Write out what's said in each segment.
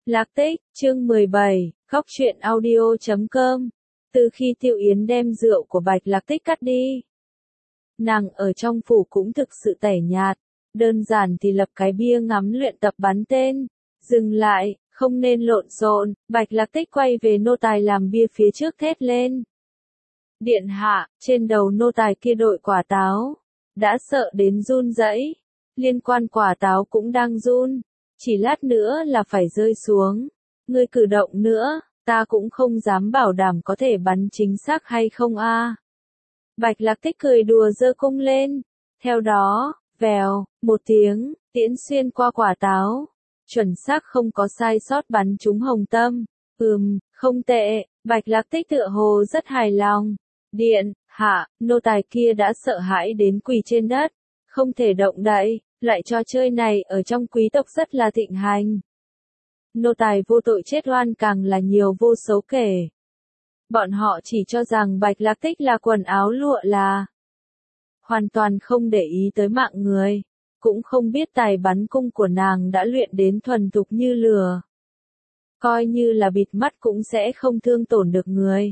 Lạc Tích, chương 17, Góc truyện audio.com. Từ khi Tiêu Yến đem rượu của Bạch Lạc Tích cắt đi, nàng ở trong phủ cũng thực sự tẻ nhạt, đơn giản thì lập cái bia ngắm luyện tập bắn tên. Dừng lại, không nên lộn xộn. Bạch Lạc Tích quay về nô tài làm bia phía trước thét lên. Điện hạ, trên đầu nô tài kia đội quả táo, đã sợ đến run rẩy, liên quan quả táo cũng đang run, chỉ lát nữa là phải rơi xuống. Ngươi cử động nữa, ta cũng không dám bảo đảm có thể bắn chính xác hay không a. Bạch Lạc Tích cười đùa giơ cung lên, theo đó, vèo, một tiếng, tiễn xuyên qua quả táo, chuẩn xác không có sai sót bắn trúng hồng tâm. Không tệ. Bạch Lạc Tích tựa hồ rất hài lòng. Điện hạ, nô tài kia đã sợ hãi đến quỳ trên đất, không thể động đậy. Loại trò chơi này ở trong quý tộc rất là thịnh hành. Nô tài vô tội chết oan càng là nhiều vô số kể. Bọn họ chỉ cho rằng Bạch Lạc Tích là quần áo lụa là, hoàn toàn không để ý tới mạng người, cũng không biết tài bắn cung của nàng đã luyện đến thuần thục như lửa. Coi như là bịt mắt cũng sẽ không thương tổn được người.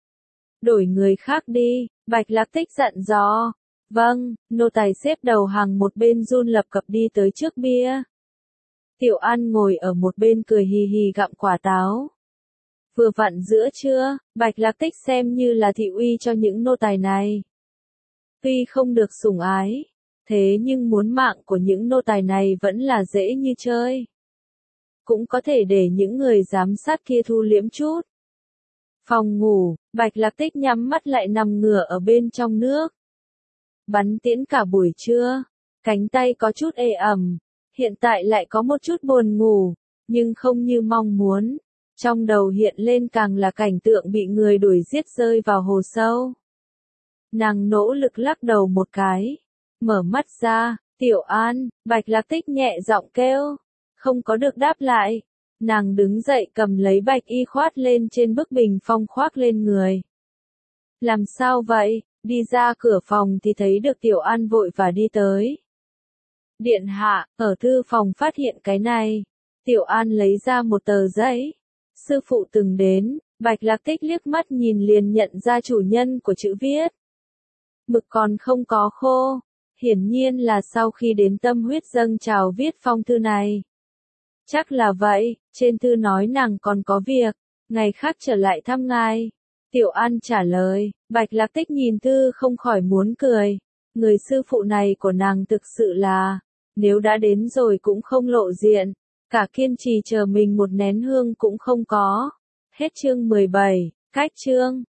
Đổi người khác đi, Bạch Lạc Tích dặn dò. Vâng, nô tài xếp đầu hàng một bên run lập cập đi tới trước bia. Tiểu An ngồi ở một bên cười hì hì gặm quả táo. Vừa vặn giữa trưa, Bạch Lạc Tích xem như là thị uy cho những nô tài này. Tuy không được sủng ái, thế nhưng muốn mạng của những nô tài này vẫn là dễ như chơi. Cũng có thể để những người giám sát kia thu liễm chút. Phòng ngủ, Bạch Lạc Tích nhắm mắt lại nằm ngửa ở bên trong nước. Bắn tiễn cả buổi trưa, cánh tay có chút ê ẩm, hiện tại lại có một chút buồn ngủ, nhưng không như mong muốn. Trong đầu hiện lên càng là cảnh tượng bị người đuổi giết rơi vào hồ sâu. Nàng nỗ lực lắc đầu một cái, mở mắt ra, Tiểu An, Bạch Lạc Tích nhẹ giọng kêu, không có được đáp lại. Nàng đứng dậy cầm lấy bạch y khoát lên trên bức bình phong khoác lên người. Làm sao vậy? Đi ra cửa phòng thì thấy được Tiểu An vội và đi tới. Điện hạ, ở thư phòng phát hiện cái này. Tiểu An lấy ra một tờ giấy. Sư phụ từng đến, Bạch Lạc Tích liếc mắt nhìn liền nhận ra chủ nhân của chữ viết. Mực còn không có khô, hiển nhiên là sau khi đến tâm huyết dâng trào viết phong thư này. Chắc là vậy, trên thư nói nàng còn có việc, ngày khác trở lại thăm ngài. Tiểu An trả lời, Bạch Lạc Tích nhìn thư không khỏi muốn cười. Người sư phụ này của nàng thực sự là, nếu đã đến rồi cũng không lộ diện, cả kiên trì chờ mình một nén hương cũng không có. Hết chương 17, cách chương.